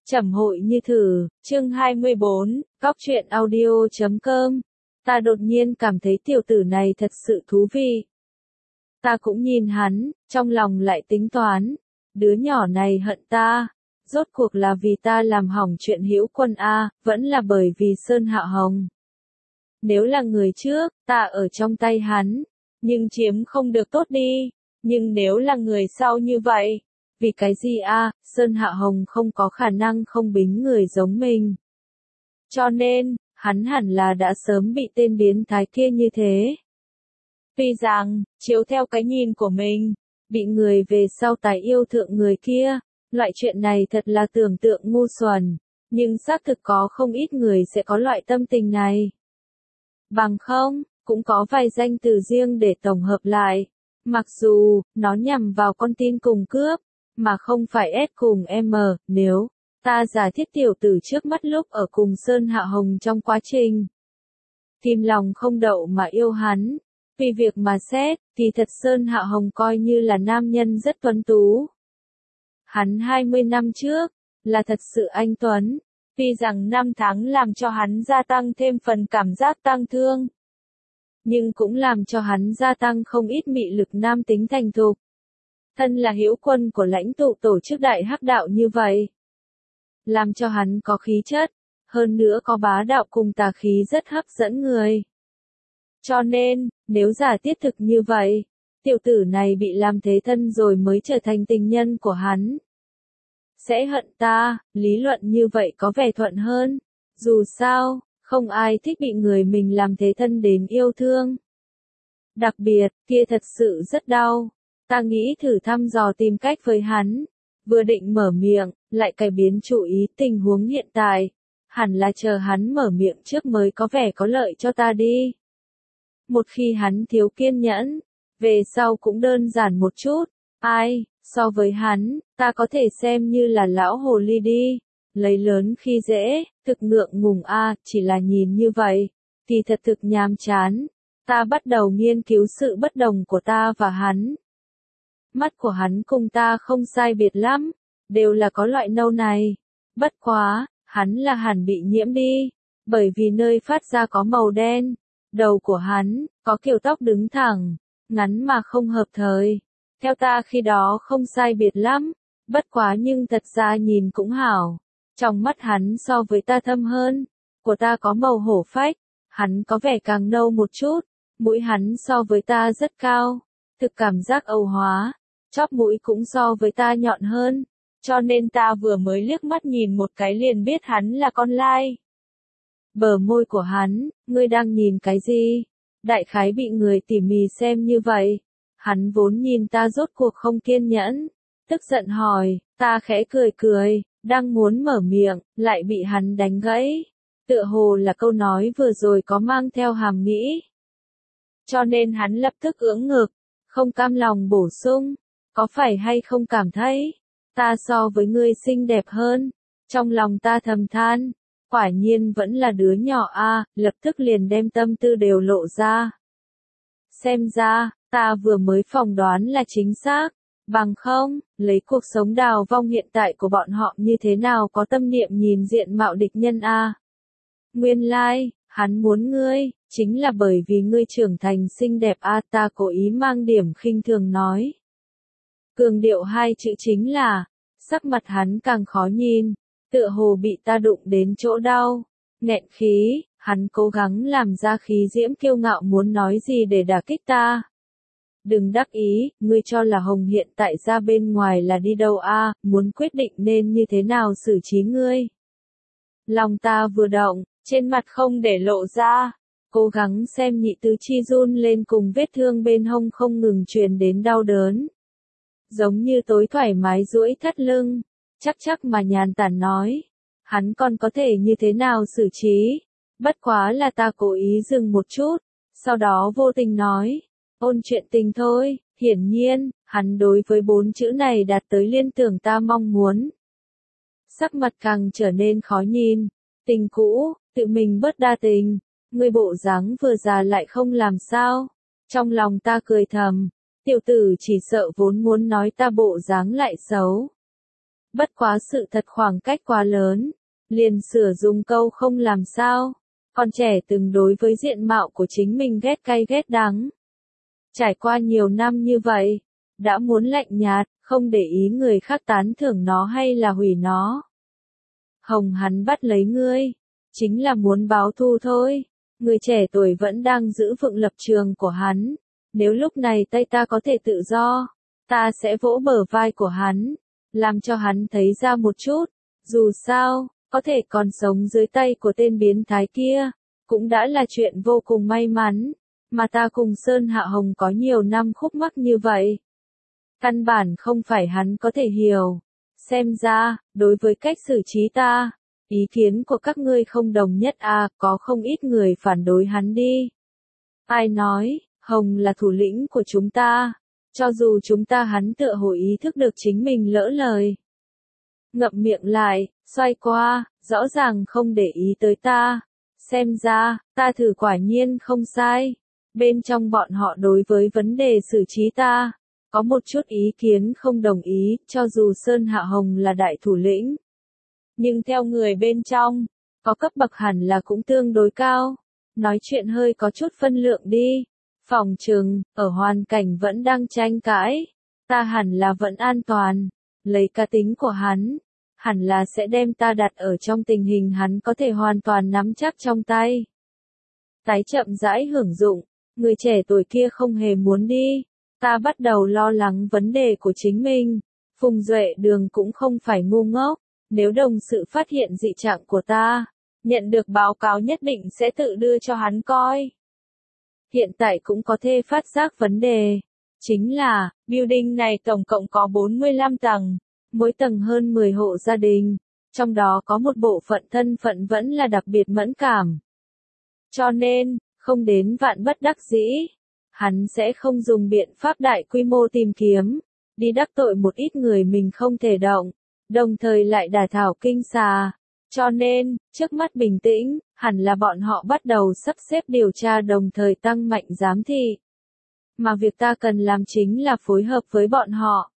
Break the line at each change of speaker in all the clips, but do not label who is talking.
Trầm hội như thử, chương 24, Cóc truyện audio.com. Ta đột nhiên cảm thấy tiểu tử này thật sự thú vị. Ta cũng nhìn hắn, trong lòng lại tính toán. Đứa nhỏ này hận ta. Rốt cuộc là vì ta làm hỏng chuyện Hữu Quân A, vẫn là bởi vì Sơn Hạ Hồng. Nếu là người trước, ta ở trong tay hắn, nhưng chiếm không được tốt đi. Nhưng nếu là người sau như vậy, vì cái gì a? Sơn Hạ Hồng không có khả năng không bính người giống mình. Cho nên, hắn hẳn là đã sớm bị tên biến thái kia như thế. Tuy rằng, chiếu theo cái nhìn của mình, bị người về sau tái yêu thượng người kia, loại chuyện này thật là tưởng tượng ngu xuẩn, nhưng xác thực có không ít người sẽ có loại tâm tình này. Bằng không, cũng có vài danh từ riêng để tổng hợp lại. Mặc dù, nó nhằm vào con tin cùng cướp, mà không phải S cùng M, nếu ta giả thiết tiểu tử trước mắt lúc ở cùng Sơn Hạ Hồng trong quá trình tìm lòng không đậu mà yêu hắn, vì việc mà xét, thì thật Sơn Hạ Hồng coi như là nam nhân rất tuấn tú. Hắn 20 năm trước, là thật sự anh tuấn, tuy rằng năm tháng làm cho hắn gia tăng thêm phần cảm giác tang thương, nhưng cũng làm cho hắn gia tăng không ít mị lực nam tính thành thục. Thân là Hữu Quân của lãnh tụ tổ chức đại hắc đạo như vậy, làm cho hắn có khí chất, hơn nữa có bá đạo cùng tà khí rất hấp dẫn người. Cho nên, nếu giả thiết thực như vậy, tiểu tử này bị làm thế thân rồi mới trở thành tình nhân của hắn. Sẽ hận ta, lý luận như vậy có vẻ thuận hơn, dù sao, không ai thích bị người mình làm thế thân đến yêu thương. Đặc biệt, kia thật sự rất đau. Ta nghĩ thử thăm dò tìm cách với hắn. Vừa định mở miệng, lại cải biến chủ ý tình huống hiện tại. Hẳn là chờ hắn mở miệng trước mới có vẻ có lợi cho ta đi. Một khi hắn thiếu kiên nhẫn, về sau cũng đơn giản một chút. Ai, so với hắn, ta có thể xem như là lão hồ ly đi. Lấy lớn khi dễ, thực ngượng ngùng a, chỉ là nhìn như vậy, thì thật thực nhàm chán. Ta bắt đầu nghiên cứu sự bất đồng của ta và hắn. Mắt của hắn cùng ta không sai biệt lắm, đều là có loại nâu này. Bất quá, hắn là hẳn bị nhiễm đi, bởi vì nơi phát ra có màu đen. Đầu của hắn, có kiểu tóc đứng thẳng, ngắn mà không hợp thời. Theo ta khi đó không sai biệt lắm, bất quá nhưng thật ra nhìn cũng hảo. Trong mắt hắn so với ta thâm hơn, của ta có màu hổ phách, hắn có vẻ càng nâu một chút, mũi hắn so với ta rất cao, thực cảm giác âu hóa. Chóp mũi cũng so với ta nhọn hơn, cho nên ta vừa mới liếc mắt nhìn một cái liền biết hắn là con lai. Bờ môi của hắn, ngươi đang nhìn cái gì? Đại khái bị người tỉ mỉ xem như vậy. Hắn vốn nhìn ta rốt cuộc không kiên nhẫn, tức giận hỏi, ta khẽ cười cười, đang muốn mở miệng, lại bị hắn đánh gãy. Tựa hồ là câu nói vừa rồi có mang theo hàm nghĩ. Cho nên hắn lập tức ưỡn ngực, không cam lòng bổ sung. Có phải hay không cảm thấy, ta so với ngươi xinh đẹp hơn, trong lòng ta thầm than, quả nhiên vẫn là đứa nhỏ a, lập tức liền đem tâm tư đều lộ ra. Xem ra, ta vừa mới phỏng đoán là chính xác, bằng không, lấy cuộc sống đào vong hiện tại của bọn họ như thế nào có tâm niệm nhìn diện mạo địch nhân a. Nguyên lai, hắn muốn ngươi, chính là bởi vì ngươi trưởng thành xinh đẹp a, ta cố ý mang điểm khinh thường nói. Cường điệu hai chữ chính là, sắc mặt hắn càng khó nhìn, tựa hồ bị ta đụng đến chỗ đau, nghẹn khí, hắn cố gắng làm ra khí diễm kiêu ngạo muốn nói gì để đả kích ta. Đừng đắc ý, ngươi cho là Hồng hiện tại ra bên ngoài là đi đâu a, muốn quyết định nên như thế nào xử trí ngươi. Lòng ta vừa động, trên mặt không để lộ ra, cố gắng xem nhị tứ chi run lên cùng vết thương bên hông không ngừng truyền đến đau đớn. Giống như tối thoải mái duỗi thắt lưng, chắc mà nhàn tản nói, hắn còn có thể như thế nào xử trí, bất quá là ta cố ý dừng một chút, sau đó vô tình nói, ôn chuyện tình thôi, hiển nhiên, hắn đối với 4 chữ này đạt tới liên tưởng ta mong muốn. Sắc mặt càng trở nên khó nhìn, tình cũ, tự mình bớt đa tình, người bộ dáng vừa già lại không làm sao, trong lòng ta cười thầm. Tiểu tử chỉ sợ vốn muốn nói ta bộ dáng lại xấu. Bất quá sự thật khoảng cách quá lớn, liền sửa dùng câu không làm sao. Con trẻ từng đối với diện mạo của chính mình ghét cay ghét đắng. Trải qua nhiều năm như vậy, đã muốn lạnh nhạt, không để ý người khác tán thưởng nó hay là hủy nó. Hồng hắn bắt lấy ngươi, chính là muốn báo thù thôi. Người trẻ tuổi vẫn đang giữ vững lập trường của hắn. Nếu lúc này tay ta có thể tự do, ta sẽ vỗ bờ vai của hắn, làm cho hắn thấy ra một chút. Dù sao, có thể còn sống dưới tay của tên biến thái kia, cũng đã là chuyện vô cùng may mắn. Mà ta cùng Sơn Hạ Hồng có nhiều năm khúc mắc như vậy. Căn bản không phải hắn có thể hiểu. Xem ra, đối với cách xử trí ta, ý kiến của các ngươi không đồng nhất à, có không ít người phản đối hắn đi. Ai nói, Hồng là thủ lĩnh của chúng ta, cho dù chúng ta hắn tựa hồ ý thức được chính mình lỡ lời. Ngậm miệng lại, xoay qua, rõ ràng không để ý tới ta. Xem ra, ta thử quả nhiên không sai. Bên trong bọn họ đối với vấn đề xử trí ta, có một chút ý kiến không đồng ý, cho dù Sơn Hạ Hồng là đại thủ lĩnh. Nhưng theo người bên trong, có cấp bậc hẳn là cũng tương đối cao. Nói chuyện hơi có chút phân lượng đi. Phòng trừng, ở hoàn cảnh vẫn đang tranh cãi. Ta hẳn là vẫn an toàn. Lấy cá tính của hắn, hẳn là sẽ đem ta đặt ở trong tình hình hắn có thể hoàn toàn nắm chắc trong tay. Tái chậm rãi hưởng dụng, người trẻ tuổi kia không hề muốn đi. Ta bắt đầu lo lắng vấn đề của chính mình. Phùng Duệ Đường cũng không phải ngu ngốc. Nếu đồng sự phát hiện dị trạng của ta, nhận được báo cáo nhất định sẽ tự đưa cho hắn coi. Hiện tại cũng có thể phát giác vấn đề. Chính là, building này tổng cộng có 45 tầng, mỗi tầng hơn 10 hộ gia đình, trong đó có một bộ phận thân phận vẫn là đặc biệt mẫn cảm. Cho nên, không đến vạn bất đắc dĩ, hắn sẽ không dùng biện pháp đại quy mô tìm kiếm, đi đắc tội một ít người mình không thể động, đồng thời lại đả thảo kinh xà. Cho nên, trước mắt bình tĩnh, hẳn là bọn họ bắt đầu sắp xếp điều tra đồng thời tăng mạnh giám thị. Mà việc ta cần làm chính là phối hợp với bọn họ.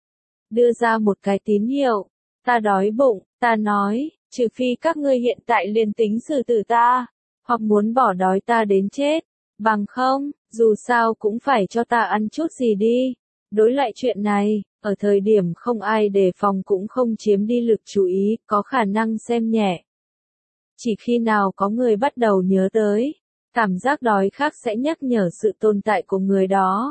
Đưa ra một cái tín hiệu. Ta đói bụng, ta nói, trừ phi các ngươi hiện tại liền tính xử tử ta, hoặc muốn bỏ đói ta đến chết. Bằng không, dù sao cũng phải cho ta ăn chút gì đi. Đối lại chuyện này, ở thời điểm không ai đề phòng cũng không chiếm đi lực chú ý, có khả năng xem nhẹ. Chỉ khi nào có người bắt đầu nhớ tới, cảm giác đói khát sẽ nhắc nhở sự tồn tại của người đó.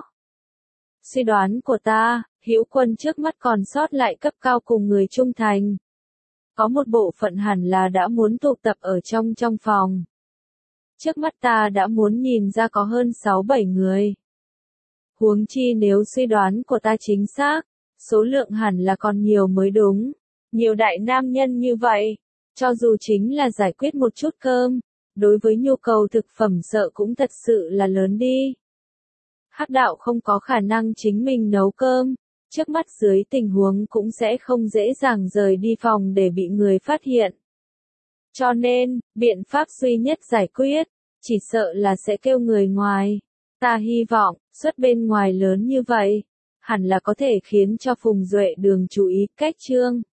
Suy đoán của ta, Hữu Quân trước mắt còn sót lại cấp cao cùng người trung thành. Có một bộ phận hẳn là đã muốn tụ tập ở trong phòng. Trước mắt ta đã muốn nhìn ra có hơn 6-7 người. Huống chi nếu suy đoán của ta chính xác, số lượng hẳn là còn nhiều mới đúng. Nhiều đại nam nhân như vậy, cho dù chính là giải quyết một chút cơm, đối với nhu cầu thực phẩm sợ cũng thật sự là lớn đi. Hắc đạo không có khả năng chính mình nấu cơm, trước mắt dưới tình huống cũng sẽ không dễ dàng rời đi phòng để bị người phát hiện. Cho nên, biện pháp duy nhất giải quyết, chỉ sợ là sẽ kêu người ngoài. Ta hy vọng, suất bên ngoài lớn như vậy, hẳn là có thể khiến cho Phùng Duệ Đường chú ý cách chương.